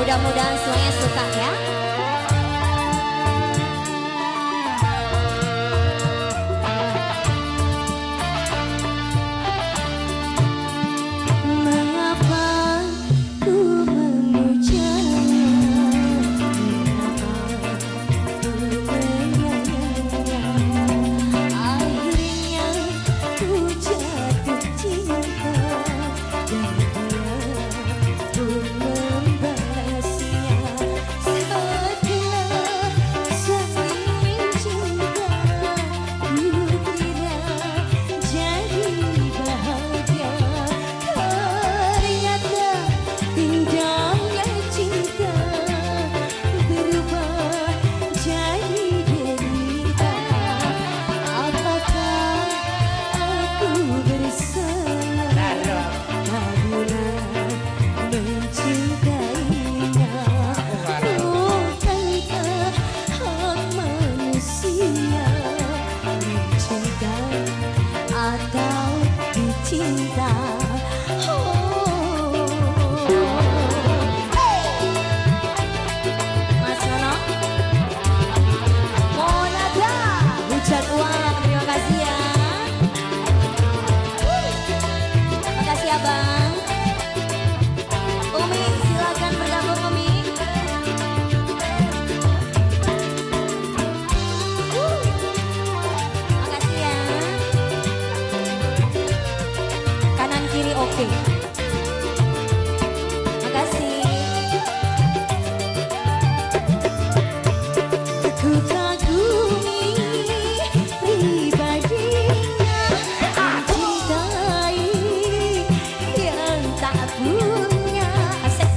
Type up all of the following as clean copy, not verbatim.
Mudah-mudahan semuanya suka ya. Oke. Makasih. Ku kagumi pribadinya, mencintai yang tak punya aset.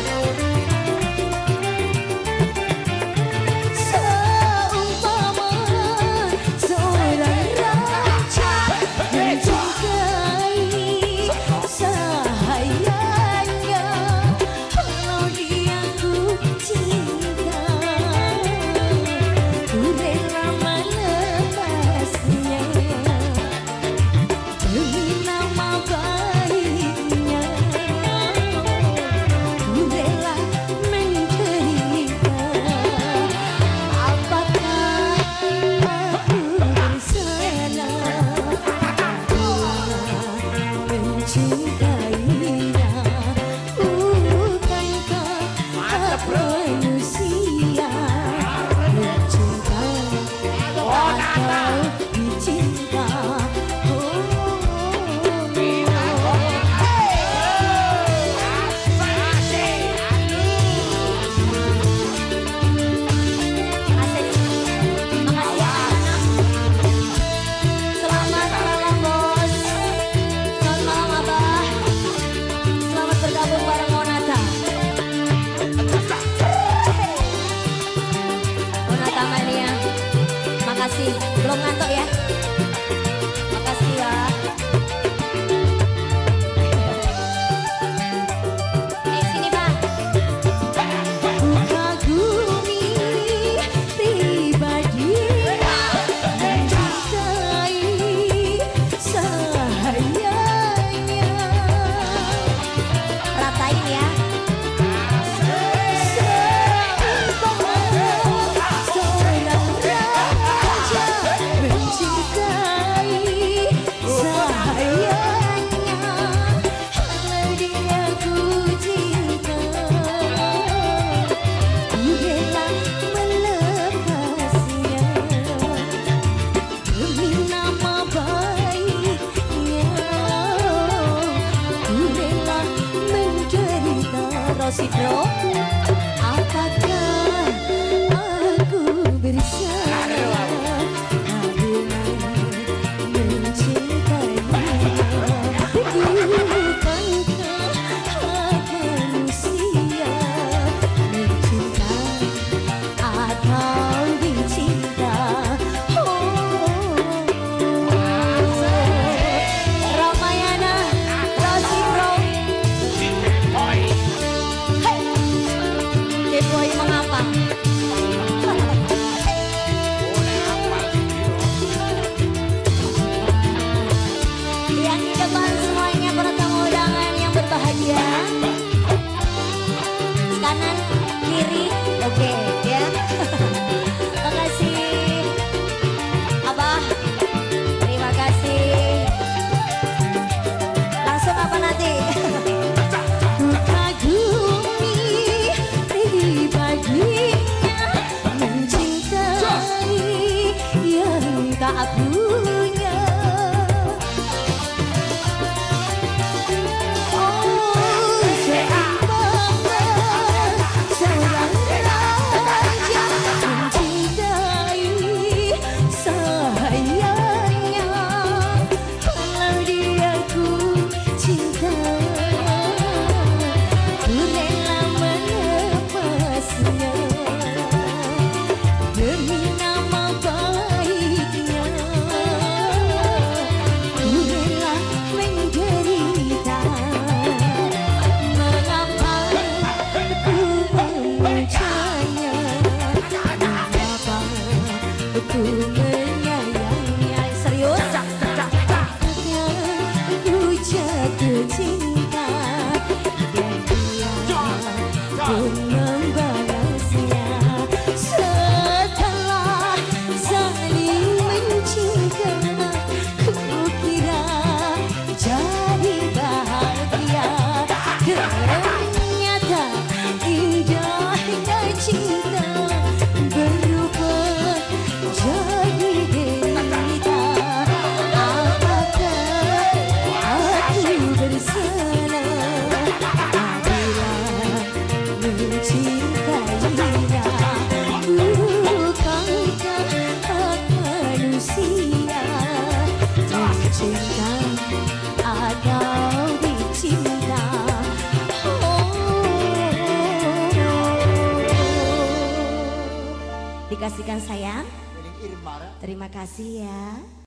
Seumpama seorang raja mencintai sayangnya, kalau dia ku cinta, ku rela melepasnya demi nama baiknya, ku rela menderita. Apakah aku bersalah mencintainya? Bukankah hak manusia mencinta atau dicinta? Selamat malam bos, selamat malam abah, selamat bergabung bareng Monata. Monata Mania, makasih, belum ngantuk ya? Makasih ya. Sini bang. Ku kagumi pribadinya, mencintai sayangnya. Ratain ya. Seumpama seorang raja mencintai cinta atau dicinta. Dikasihkan sayang. Terima kasih ya.